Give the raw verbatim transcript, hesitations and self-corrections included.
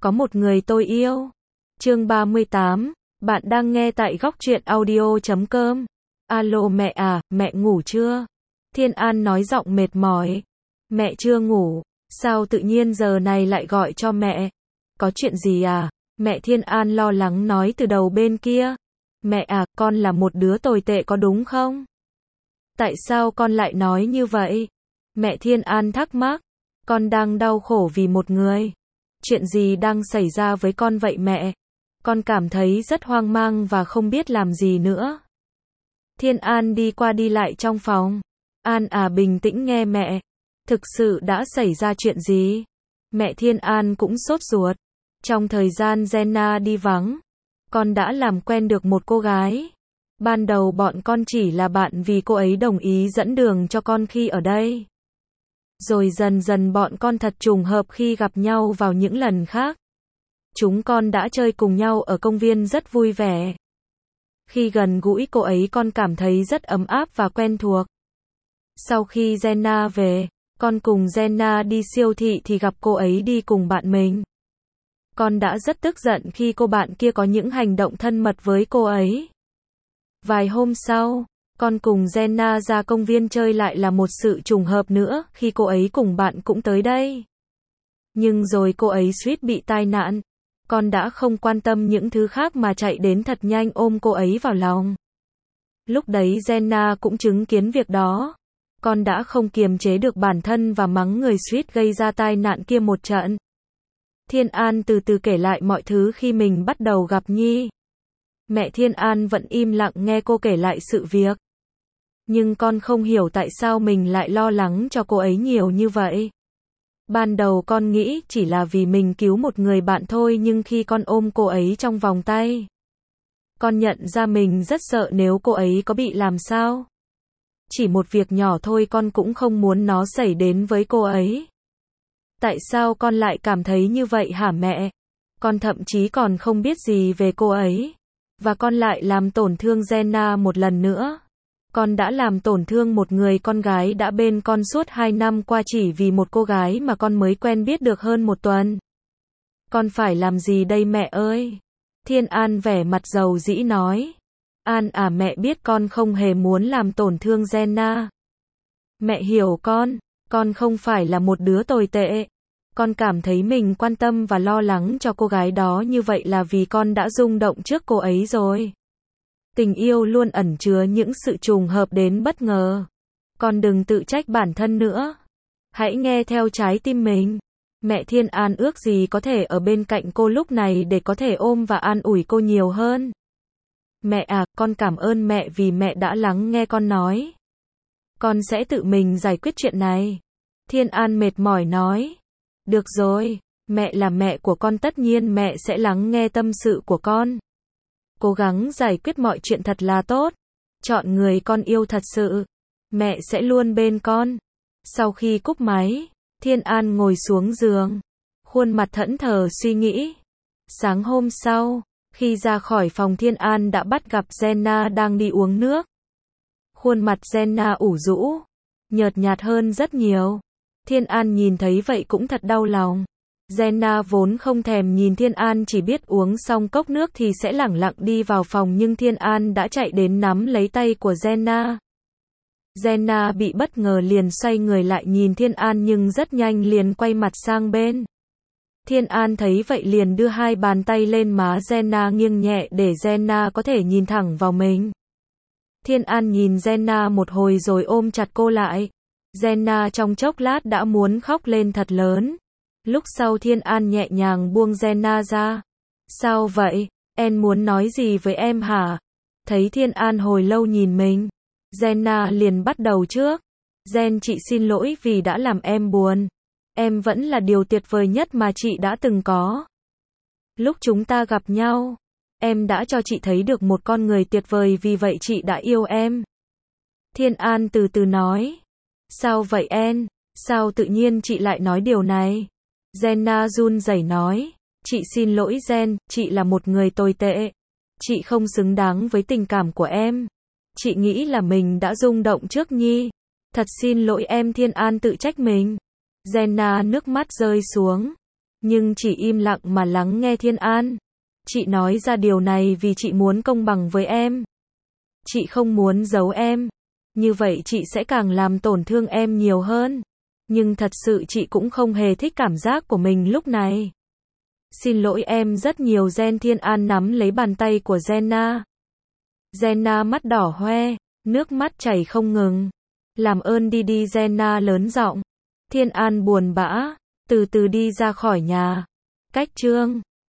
Có một người tôi yêu. Chương ba mươi tám. Bạn đang nghe tại góc truyện audio chấm com. Alo mẹ à, mẹ ngủ chưa? Thiên An nói giọng mệt mỏi. Mẹ chưa ngủ, sao tự nhiên giờ này lại gọi cho mẹ? Có chuyện gì à? Mẹ Thiên An lo lắng nói từ đầu bên kia. Mẹ à, con là một đứa tồi tệ có đúng không? Tại sao con lại nói như vậy? Mẹ Thiên An thắc mắc. Con đang đau khổ vì một người. Chuyện gì đang xảy ra với con vậy mẹ? Con cảm thấy rất hoang mang và không biết làm gì nữa. Thiên An đi qua đi lại trong phòng. An à, bình tĩnh nghe mẹ. Thực sự đã xảy ra chuyện gì? Mẹ Thiên An cũng sốt ruột. Trong thời gian Jenna đi vắng, con đã làm quen được một cô gái. Ban đầu bọn con chỉ là bạn vì cô ấy đồng ý dẫn đường cho con khi ở đây. Rồi dần dần bọn con thật trùng hợp khi gặp nhau vào những lần khác. Chúng con đã chơi cùng nhau ở công viên rất vui vẻ. Khi gần gũi cô ấy con cảm thấy rất ấm áp và quen thuộc. Sau khi Jenna về, con cùng Jenna đi siêu thị thì gặp cô ấy đi cùng bạn mình. Con đã rất tức giận khi cô bạn kia có những hành động thân mật với cô ấy. Vài hôm sau, con cùng Jenna ra công viên chơi lại là một sự trùng hợp nữa khi cô ấy cùng bạn cũng tới đây. Nhưng rồi cô ấy suýt bị tai nạn. Con đã không quan tâm những thứ khác mà chạy đến thật nhanh ôm cô ấy vào lòng. Lúc đấy Jenna cũng chứng kiến việc đó. Con đã không kiềm chế được bản thân và mắng người suýt gây ra tai nạn kia một trận. Thiên An từ từ kể lại mọi thứ khi mình bắt đầu gặp Nhi. Mẹ Thiên An vẫn im lặng nghe cô kể lại sự việc. Nhưng con không hiểu tại sao mình lại lo lắng cho cô ấy nhiều như vậy. Ban đầu con nghĩ chỉ là vì mình cứu một người bạn thôi, nhưng khi con ôm cô ấy trong vòng tay, con nhận ra mình rất sợ nếu cô ấy có bị làm sao. Chỉ một việc nhỏ thôi con cũng không muốn nó xảy đến với cô ấy. Tại sao con lại cảm thấy như vậy hả mẹ? Con thậm chí còn không biết gì về cô ấy. Và con lại làm tổn thương Jenna một lần nữa. Con đã làm tổn thương một người con gái đã bên con suốt hai năm qua chỉ vì một cô gái mà con mới quen biết được hơn một tuần. Con phải làm gì đây mẹ ơi? Thiên An vẻ mặt dầu dĩ nói. An à, mẹ biết con không hề muốn làm tổn thương Jenna. Mẹ hiểu con, con không phải là một đứa tồi tệ. Con cảm thấy mình quan tâm và lo lắng cho cô gái đó như vậy là vì con đã rung động trước cô ấy rồi. Tình yêu luôn ẩn chứa những sự trùng hợp đến bất ngờ. Con đừng tự trách bản thân nữa. Hãy nghe theo trái tim mình. Mẹ Thiên An ước gì có thể ở bên cạnh cô lúc này để có thể ôm và an ủi cô nhiều hơn. Mẹ à, con cảm ơn mẹ vì mẹ đã lắng nghe con nói. Con sẽ tự mình giải quyết chuyện này. Thiên An mệt mỏi nói. Được rồi, mẹ là mẹ của con, tất nhiên mẹ sẽ lắng nghe tâm sự của con. Cố gắng giải quyết mọi chuyện thật là tốt. Chọn người con yêu thật sự. Mẹ sẽ luôn bên con. Sau khi cúp máy, Thiên An ngồi xuống giường. Khuôn mặt thẫn thờ suy nghĩ. Sáng hôm sau, khi ra khỏi phòng Thiên An đã bắt gặp Jenna đang đi uống nước. Khuôn mặt Jenna ủ rũ, nhợt nhạt hơn rất nhiều. Thiên An nhìn thấy vậy cũng thật đau lòng. Jenna vốn không thèm nhìn Thiên An, chỉ biết uống xong cốc nước thì sẽ lẳng lặng đi vào phòng, nhưng Thiên An đã chạy đến nắm lấy tay của Jenna. Jenna bị bất ngờ liền xoay người lại nhìn Thiên An nhưng rất nhanh liền quay mặt sang bên. Thiên An thấy vậy liền đưa hai bàn tay lên má Jenna nghiêng nhẹ để Jenna có thể nhìn thẳng vào mình. Thiên An nhìn Jenna một hồi rồi ôm chặt cô lại. Jenna trong chốc lát đã muốn khóc lên thật lớn. Lúc sau Thiên An nhẹ nhàng buông Jenna ra. Sao vậy? Em muốn nói gì với em hả? Thấy Thiên An hồi lâu nhìn mình, Jenna liền bắt đầu trước. Jen, chị xin lỗi vì đã làm em buồn. Em vẫn là điều tuyệt vời nhất mà chị đã từng có. Lúc chúng ta gặp nhau, em đã cho chị thấy được một con người tuyệt vời, vì vậy chị đã yêu em. Thiên An từ từ nói. Sao vậy em? Sao tự nhiên chị lại nói điều này? Jenna run rẩy nói. Chị xin lỗi Jen, chị là một người tồi tệ. Chị không xứng đáng với tình cảm của em. Chị nghĩ là mình đã rung động trước Nhi. Thật xin lỗi em. Thiên An tự trách mình. Jenna nước mắt rơi xuống. Nhưng chỉ im lặng mà lắng nghe Thiên An. Chị nói ra điều này vì chị muốn công bằng với em. Chị không muốn giấu em. Như vậy chị sẽ càng làm tổn thương em nhiều hơn. Nhưng thật sự chị cũng không hề thích cảm giác của mình lúc này. Xin lỗi em rất nhiều. Jen. Thiên An nắm lấy bàn tay của Jenna. Jenna mắt đỏ hoe, nước mắt chảy không ngừng. Làm ơn đi đi. Jenna lớn giọng. Thiên An buồn bã, từ từ đi ra khỏi nhà. Cách chương